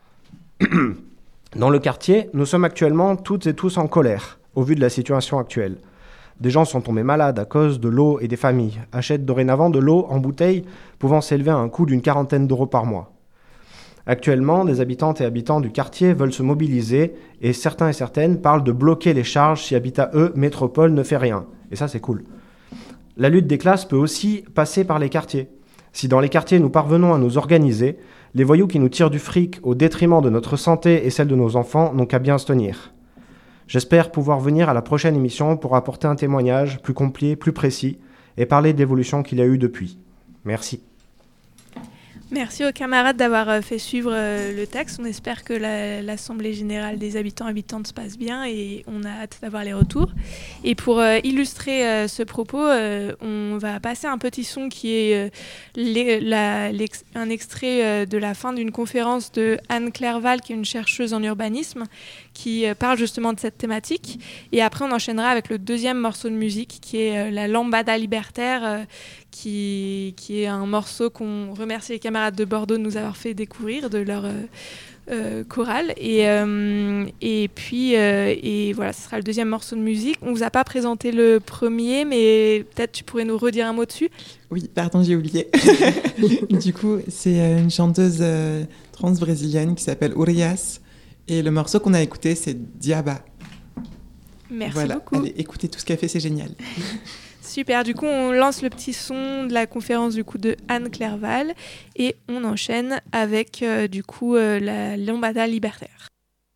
Dans le quartier, nous sommes actuellement toutes et tous en colère, au vu de la situation actuelle. Des gens sont tombés malades à cause de l'eau et des familles, achètent dorénavant de l'eau en bouteille pouvant s'élever à un coût d'une quarantaine d'euros par mois. Actuellement, des habitantes et habitants du quartier veulent se mobiliser et certains et certaines parlent de bloquer les charges si Habitat E Métropole ne fait rien. Et ça, c'est cool. La lutte des classes peut aussi passer par les quartiers. Si dans les quartiers nous parvenons à nous organiser, les voyous qui nous tirent du fric au détriment de notre santé et celle de nos enfants n'ont qu'à bien se tenir. J'espère pouvoir venir à la prochaine émission pour apporter un témoignage plus complet, plus précis et parler de l'évolution qu'il y a eu depuis. Merci. Merci aux camarades d'avoir fait suivre le texte. On espère que la, l'Assemblée générale des habitants et habitantes se passe bien et on a hâte d'avoir les retours. Et pour euh, illustrer euh, ce propos, euh, on va passer un petit son qui est euh, les, la, l'ex, un extrait euh, de la fin d'une conférence de Anne Clerval, qui est une chercheuse en urbanisme, qui euh, parle justement de cette thématique. Et après, on enchaînera avec le deuxième morceau de musique, qui est euh, la Lambada libertaire, euh, qui, qui est un morceau qu'on remercie les camarades de Bordeaux de nous avoir fait découvrir, de leur euh, euh, chorale. Et, euh, et puis, euh, et voilà, ce sera le deuxième morceau de musique. On ne vous a pas présenté le premier, mais peut-être tu pourrais nous redire un mot dessus. Oui, pardon, j'ai oublié. Du coup, c'est une chanteuse euh, trans brésilienne qui s'appelle Urias. Et le morceau qu'on a écouté, c'est Diaba. Merci voilà. beaucoup. Allez, écoutez tout ce qu'elle fait, c'est génial. Super, du coup on lance le petit son de la conférence du coup de Anne Clerval et on enchaîne avec euh, du coup euh, la Lambada libertaire.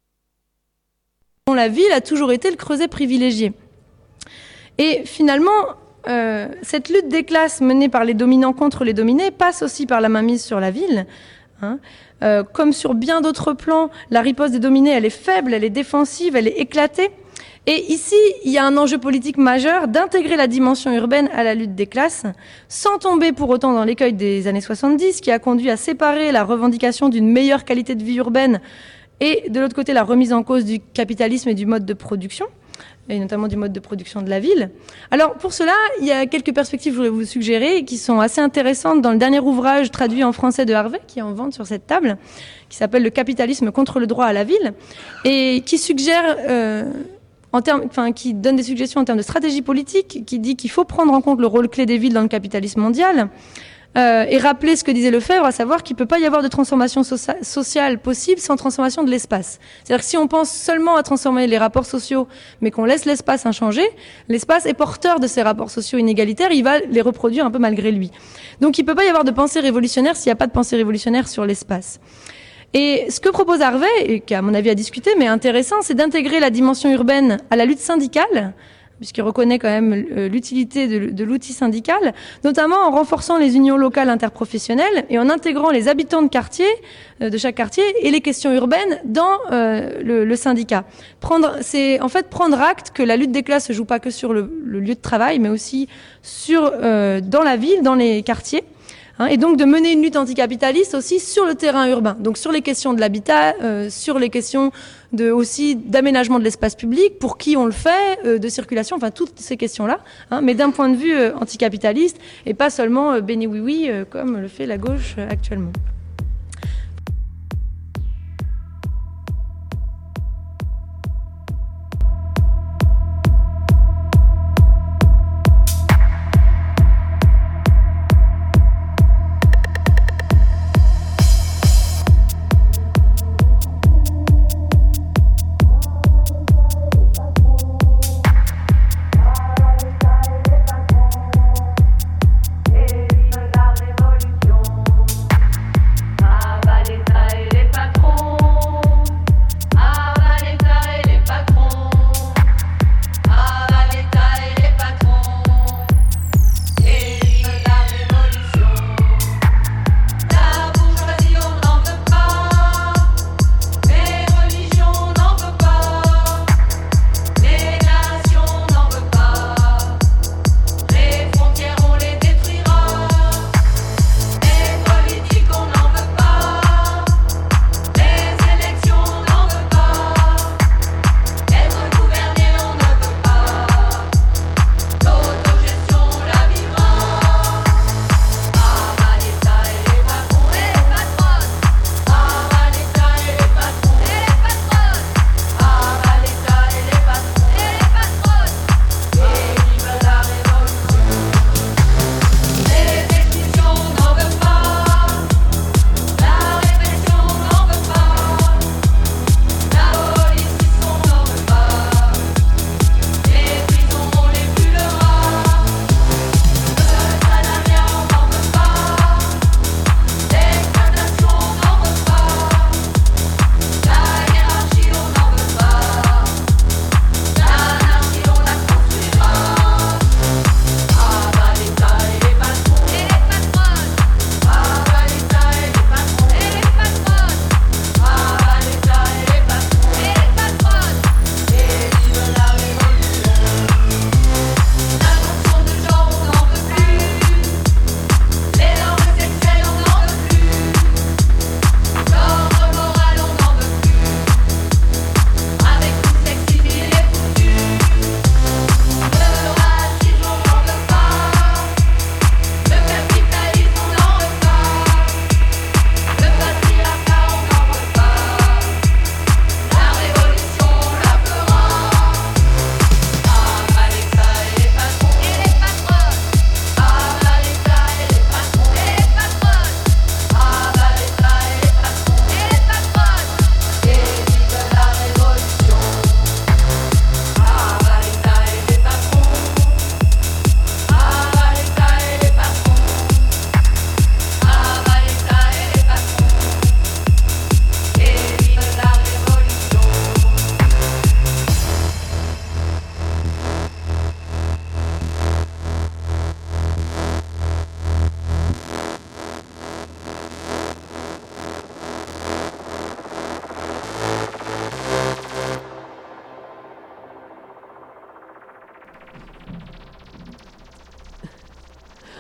La ville a toujours été le creuset privilégié. Et finalement, euh, cette lutte des classes menée par les dominants contre les dominés passe aussi par la mainmise sur la ville. Hein. Euh, comme sur bien d'autres plans, la riposte des dominés, elle est faible, elle est défensive, elle est éclatée. Et ici, il y a un enjeu politique majeur d'intégrer la dimension urbaine à la lutte des classes, sans tomber pour autant dans l'écueil des années soixante-dix, qui a conduit à séparer la revendication d'une meilleure qualité de vie urbaine et de l'autre côté la remise en cause du capitalisme et du mode de production, et notamment du mode de production de la ville. Alors pour cela, il y a quelques perspectives que je voulais vous suggérer, qui sont assez intéressantes dans le dernier ouvrage traduit en français de Harvey, qui est en vente sur cette table, qui s'appelle « Le capitalisme contre le droit à la ville », et qui suggère... Euh, En termes, enfin, qui donne des suggestions en termes de stratégie politique, qui dit qu'il faut prendre en compte le rôle clé des villes dans le capitalisme mondial, euh, et rappeler ce que disait Lefebvre, à savoir qu'il ne peut pas y avoir de transformation socia- sociale possible sans transformation de l'espace. C'est-à-dire que si on pense seulement à transformer les rapports sociaux, mais qu'on laisse l'espace inchangé, l'espace est porteur de ces rapports sociaux inégalitaires, il va les reproduire un peu malgré lui. Donc il ne peut pas y avoir de pensée révolutionnaire s'il n'y a pas de pensée révolutionnaire sur l'espace. Et ce que propose Harvey, et qui à mon avis à discuter, mais intéressant, c'est d'intégrer la dimension urbaine à la lutte syndicale, puisqu'il reconnaît quand même l'utilité de, de l'outil syndical, notamment en renforçant les unions locales interprofessionnelles et en intégrant les habitants de quartier, de chaque quartier, et les questions urbaines dans euh, le, le syndicat. Prendre, c'est en fait prendre acte que la lutte des classes se joue pas que sur le, le lieu de travail, mais aussi sur euh, dans la ville, dans les quartiers. Et donc de mener une lutte anticapitaliste aussi sur le terrain urbain, donc sur les questions de l'habitat, euh, sur les questions de, aussi d'aménagement de l'espace public, pour qui on le fait, euh, de circulation, enfin toutes ces questions-là, hein, mais d'un point de vue euh, anticapitaliste et pas seulement euh, béni oui oui euh, comme le fait la gauche euh, actuellement.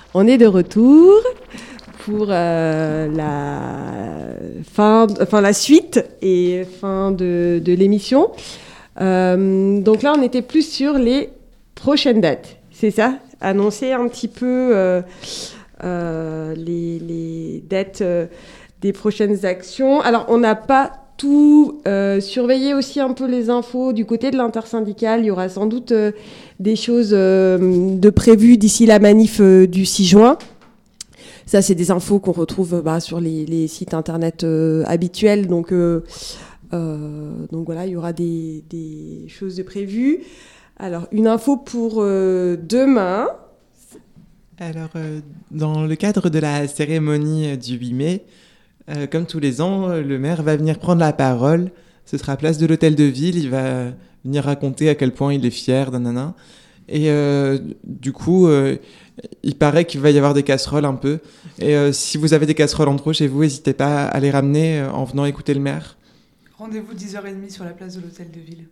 On est de retour pour euh, la fin, enfin la suite et fin de, de l'émission. Euh, donc là, on était plus sur les prochaines dates, c'est ça? Annoncer un petit peu euh, euh, les, les dates euh, des prochaines actions. Alors, on n'a pas tout euh, surveillé aussi un peu les infos du côté de l'intersyndicale. Il y aura sans doute euh, des choses euh, de prévues d'ici la manif euh, du six juin. Ça, c'est des infos qu'on retrouve bah, sur les, les sites internet euh, habituels. Donc, euh, euh, donc voilà, il y aura des, des choses de prévues. Alors, une info pour euh, demain. Alors, euh, dans le cadre de la cérémonie du huit mai, euh, comme tous les ans, le maire va venir prendre la parole. Ce sera à place de l'hôtel de ville. Il va venir raconter à quel point il est fier, nanana. Et euh, du coup, euh, il paraît qu'il va y avoir des casseroles un peu. Et euh, si vous avez des casseroles en trop chez vous, n'hésitez pas à les ramener euh, en venant écouter le maire. Rendez-vous dix heures trente sur la place de l'hôtel de ville.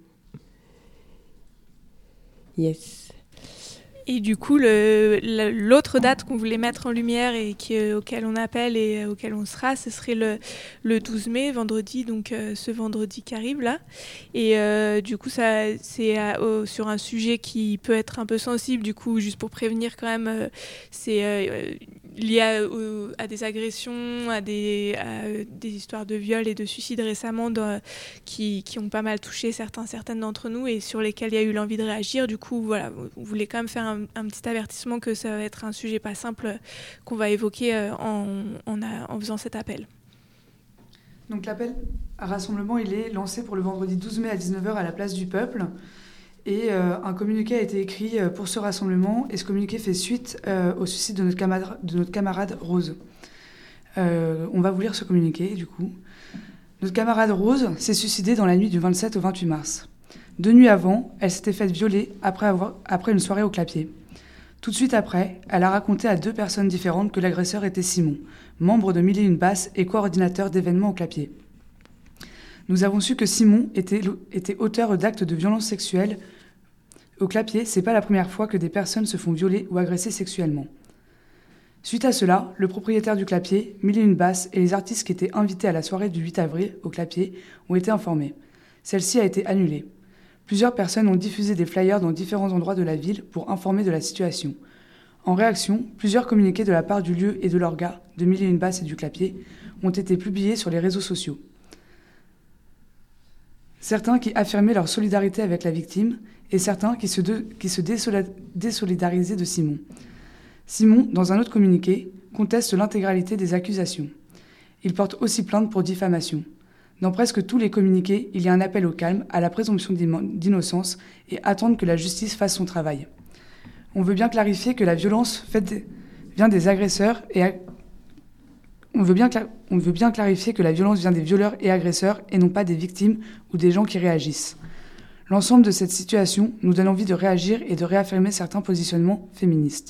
Yes. Et du coup, le, le, l'autre date qu'on voulait mettre en lumière et qui, euh, auquel on appelle et euh, auquel on sera, ce serait le, le douze mai, vendredi, donc euh, ce vendredi qui arrive là. Et euh, du coup, ça, c'est à, au, sur un sujet qui peut être un peu sensible, du coup, juste pour prévenir quand même, euh, c'est euh, lié à, au, à des agressions, à des, à des histoires de viol et de suicide récemment dans, qui, qui ont pas mal touché certains, certaines d'entre nous et sur lesquels il y a eu l'envie de réagir. Du coup, voilà, on voulait quand même faire un un petit avertissement que ça va être un sujet pas simple qu'on va évoquer en, en, en faisant cet appel. Donc l'appel à rassemblement, il est lancé pour le vendredi douze mai à dix-neuf heures à la place du Peuple. Et euh, un communiqué a été écrit pour ce rassemblement. Et ce communiqué fait suite euh, au suicide de notre camarade, de notre camarade Rose. Euh, on va vous lire ce communiqué, du coup. Notre camarade Rose s'est suicidée dans la nuit du vingt-sept au vingt-huit mars. Deux nuits avant, elle s'était faite violer après, avoir, après une soirée au clapier. Tout de suite après, elle a raconté à deux personnes différentes que l'agresseur était Simon, membre de Mille et une Basses et coordinateur d'événements au clapier. Nous avons su que Simon était, était auteur d'actes de violence sexuelle. Au clapier, c'est pas la première fois que des personnes se font violer ou agresser sexuellement. Suite à cela, le propriétaire du clapier, Mille et une Basses et les artistes qui étaient invités à la soirée du huit avril au clapier ont été informés. Celle-ci a été annulée. Plusieurs personnes ont diffusé des flyers dans différents endroits de la ville pour informer de la situation. En réaction, plusieurs communiqués de la part du lieu et de l'orga, de Mille et une Basses et du clapier, ont été publiés sur les réseaux sociaux. Certains qui affirmaient leur solidarité avec la victime et certains qui se, de, qui se désolidarisaient de Simon. Simon, dans un autre communiqué, conteste l'intégralité des accusations. Il porte aussi plainte pour diffamation. Dans presque tous les communiqués, il y a un appel au calme, à la présomption d'innocence et attendre que la justice fasse son travail. On veut bien clarifier que la violence faite vient des agresseurs et a... on, veut bien cla... on veut bien clarifier que la violence vient des violeurs et agresseurs et non pas des victimes ou des gens qui réagissent. L'ensemble de cette situation nous donne envie de réagir et de réaffirmer certains positionnements féministes.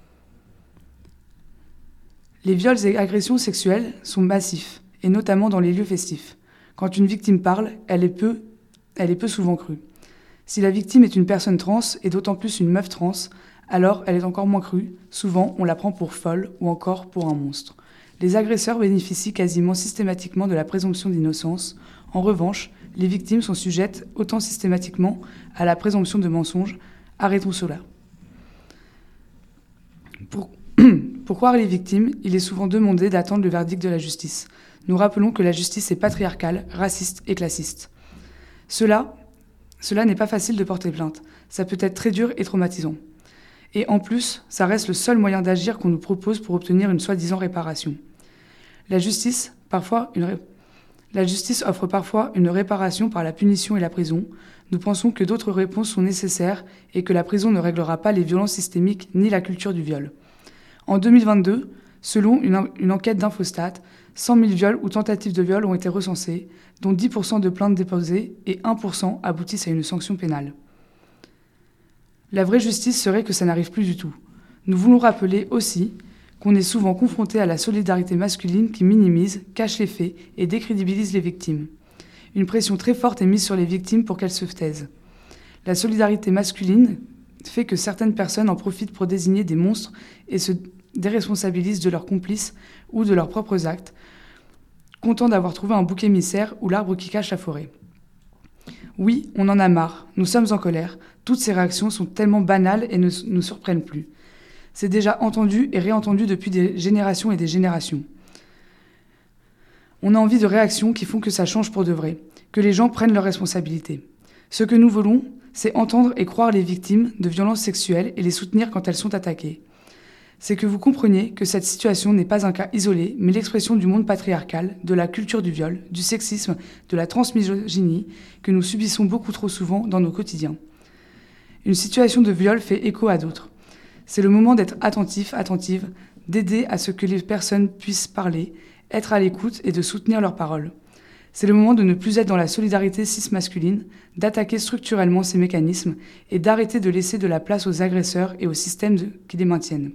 Les viols et agressions sexuelles sont massifs, et notamment dans les lieux festifs. Quand une victime parle, elle est peu, elle est peu souvent crue. Si la victime est une personne trans, et d'autant plus une meuf trans, alors elle est encore moins crue. Souvent, on la prend pour folle ou encore pour un monstre. Les agresseurs bénéficient quasiment systématiquement de la présomption d'innocence. En revanche, les victimes sont sujettes autant systématiquement à la présomption de mensonge. Arrêtons cela. Pour, pour croire les victimes, il est souvent demandé d'attendre le verdict de la justice. Nous rappelons que la justice est patriarcale, raciste et classiste. Cela, cela n'est pas facile de porter plainte. Ça peut être très dur et traumatisant. Et en plus, ça reste le seul moyen d'agir qu'on nous propose pour obtenir une soi-disant réparation. La justice, parfois une ré... la justice offre parfois une réparation par la punition et la prison. Nous pensons que d'autres réponses sont nécessaires et que la prison ne réglera pas les violences systémiques ni la culture du viol. En deux mille vingt-deux, selon une, en... une enquête d'Infostat, cent mille viols ou tentatives de viol ont été recensés, dont dix pour cent de plaintes déposées et un pour cent aboutissent à une sanction pénale. La vraie justice serait que ça n'arrive plus du tout. Nous voulons rappeler aussi qu'on est souvent confronté à la solidarité masculine qui minimise, cache les faits et décrédibilise les victimes. Une pression très forte est mise sur les victimes pour qu'elles se taisent. La solidarité masculine fait que certaines personnes en profitent pour désigner des monstres et se, déresponsabilisent de leurs complices ou de leurs propres actes, contents d'avoir trouvé un bouc émissaire ou l'arbre qui cache la forêt. Oui, on en a marre, nous sommes en colère, toutes ces réactions sont tellement banales et ne nous surprennent plus. C'est déjà entendu et réentendu depuis des générations et des générations. On a envie de réactions qui font que ça change pour de vrai, que les gens prennent leurs responsabilités. Ce que nous voulons, c'est entendre et croire les victimes de violences sexuelles et les soutenir quand elles sont attaquées. C'est que vous compreniez que cette situation n'est pas un cas isolé, mais l'expression du monde patriarcal, de la culture du viol, du sexisme, de la transmisogynie que nous subissons beaucoup trop souvent dans nos quotidiens. Une situation de viol fait écho à d'autres. C'est le moment d'être attentif, attentive, d'aider à ce que les personnes puissent parler, être à l'écoute et de soutenir leurs paroles. C'est le moment de ne plus être dans la solidarité cis-masculine, d'attaquer structurellement ces mécanismes et d'arrêter de laisser de la place aux agresseurs et aux systèmes de... qui les maintiennent.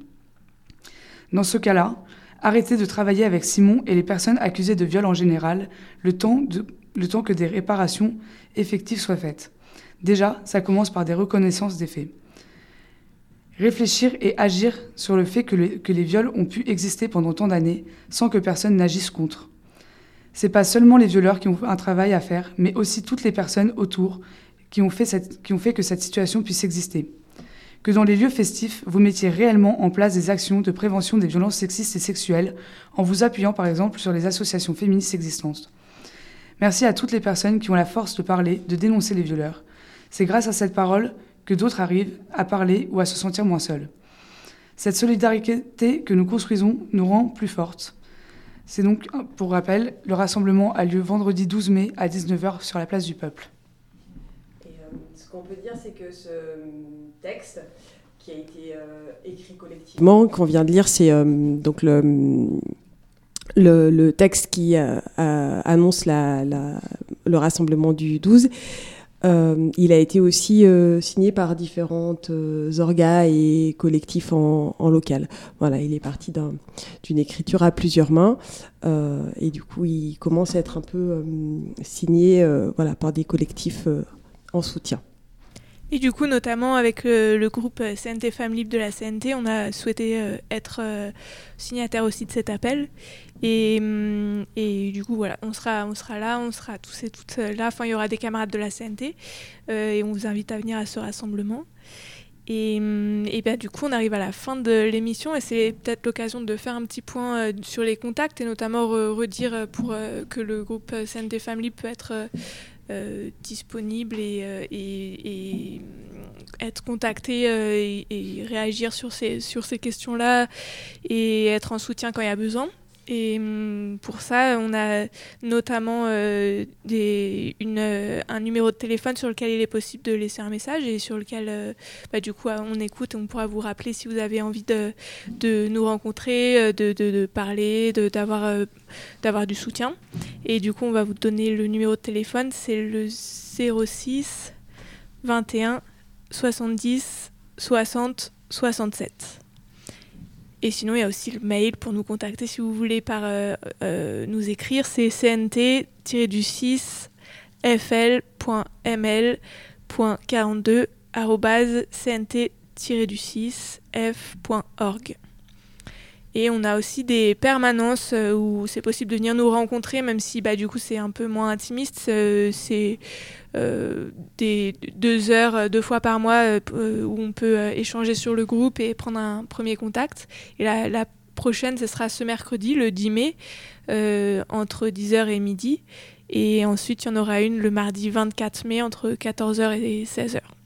Dans ce cas-là, arrêtez de travailler avec Simon et les personnes accusées de viol en général, le temps, de... le temps que des réparations effectives soient faites. Déjà, ça commence par des reconnaissances des faits. Réfléchir et agir sur le fait que, le, que les viols ont pu exister pendant tant d'années sans que personne n'agisse contre. C'est pas seulement les violeurs qui ont un travail à faire, mais aussi toutes les personnes autour qui ont fait, cette, qui ont fait que cette situation puisse exister. Que dans les lieux festifs, vous mettiez réellement en place des actions de prévention des violences sexistes et sexuelles en vous appuyant par exemple sur les associations féministes existantes. Merci à toutes les personnes qui ont la force de parler, de dénoncer les violeurs. C'est grâce à cette parole que d'autres arrivent à parler ou à se sentir moins seuls. Cette solidarité que nous construisons nous rend plus fortes. C'est donc, pour rappel, le rassemblement a lieu vendredi douze mai à dix-neuf heures sur la place du Peuple. Et euh, ce qu'on peut dire, c'est que ce texte qui a été euh, écrit collectivement, qu'on vient de lire, c'est euh, donc le, le, le texte qui euh, euh, annonce la, la, le rassemblement du douze. Euh, il a été aussi euh, signé par différentes euh, orgas et collectifs en, en local. Voilà, il est parti d'un, d'une écriture à plusieurs mains euh, et du coup, il commence à être un peu euh, signé euh, voilà, par des collectifs euh, en soutien. Et du coup, notamment avec le, le groupe C N T Femmes Libres de la C N T, on a souhaité euh, être euh, signataire aussi de cet appel. Et, et du coup, voilà, on sera, on sera là, on sera tous et toutes là. Enfin, il y aura des camarades de la C N T euh, et on vous invite à venir à ce rassemblement. Et, et ben, du coup, on arrive à la fin de l'émission et c'est peut-être l'occasion de faire un petit point euh, sur les contacts et notamment re- redire pour euh, que le groupe C N T Femmes Libres peut être euh, euh, disponible et, euh, et, et être contacté euh, et, et réagir sur ces, sur ces questions-là et être en soutien quand il y a besoin. Et pour ça, on a notamment euh, des, une, euh, un numéro de téléphone sur lequel il est possible de laisser un message et sur lequel euh, bah, du coup on écoute et on pourra vous rappeler si vous avez envie de, de nous rencontrer, de, de, de parler, de, d'avoir, euh, d'avoir du soutien. Et du coup, on va vous donner le numéro de téléphone, c'est le zéro six vingt et un soixante-dix soixante soixante-sept. Et sinon, il y a aussi le mail pour nous contacter si vous voulez par euh, euh, nous écrire. C'est c n t du six f l point m l point quarante-deux arobase c n t du six f point org. Et on a aussi des permanences euh, où c'est possible de venir nous rencontrer, même si bah, du coup c'est un peu moins intimiste. Euh, c'est euh, des deux heures, deux fois par mois euh, où on peut euh, échanger sur le groupe et prendre un premier contact. Et la, la prochaine, ce sera ce mercredi, le dix mai, euh, entre dix heures et midi. Et ensuite, il y en aura une le mardi vingt-quatre mai, entre quatorze heures et seize heures.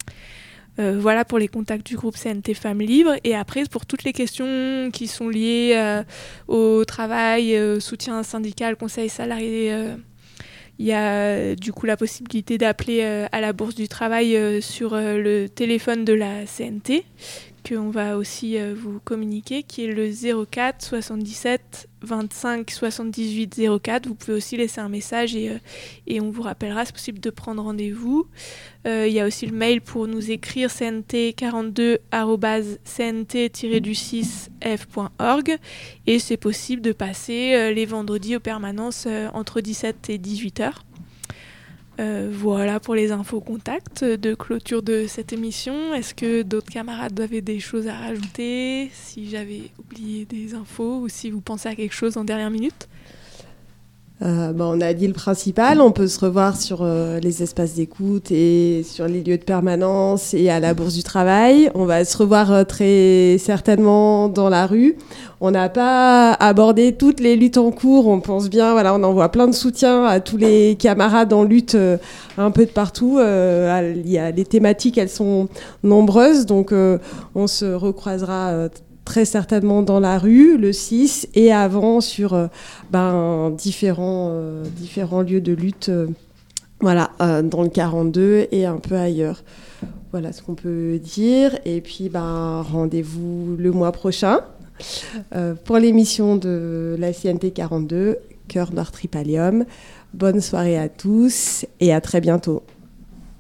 Euh, voilà pour les contacts du groupe C N T Femmes Libres. Et après, pour toutes les questions qui sont liées euh, au travail, euh, soutien syndical, conseil salarié, euh, il y a du coup la possibilité d'appeler euh, à la Bourse du Travail euh, sur euh, le téléphone de la C N T, qu'on va aussi euh, vous communiquer, qui est le zéro quatre soixante-dix-sept vingt-cinq soixante-dix-huit zéro quatre. Vous pouvez aussi laisser un message et, euh, et on vous rappellera, c'est possible de prendre rendez-vous. Euh, il y a aussi le mail pour nous écrire c n t quarante-deux arobase c n t du six f point org et c'est possible de passer euh, les vendredis aux permanences euh, entre dix-sept et dix-huit heures. Euh, voilà pour les infos contacts de clôture de cette émission. Est-ce que d'autres camarades avaient des choses à rajouter, si j'avais oublié des infos ou si vous pensez à quelque chose en dernière minute? Euh, bah, on a dit le principal, on peut se revoir sur euh, les espaces d'écoute et sur les lieux de permanence et à la Bourse du Travail. On va se revoir euh, très certainement dans la rue. On n'a pas abordé toutes les luttes en cours, on pense bien, voilà, on envoie plein de soutien à tous les camarades en lutte euh, un peu de partout. Euh, il y a les thématiques, elles sont nombreuses, donc euh, on se recroisera euh, très certainement dans la rue, le six, et avant sur euh, ben, différents, euh, différents lieux de lutte, euh, voilà, euh, dans le quarante-deux et un peu ailleurs. Voilà ce qu'on peut dire. Et puis, ben, rendez-vous le mois prochain euh, pour l'émission de la C N T quarante-deux, Cœur Nord Tripalium. Bonne soirée à tous et à très bientôt.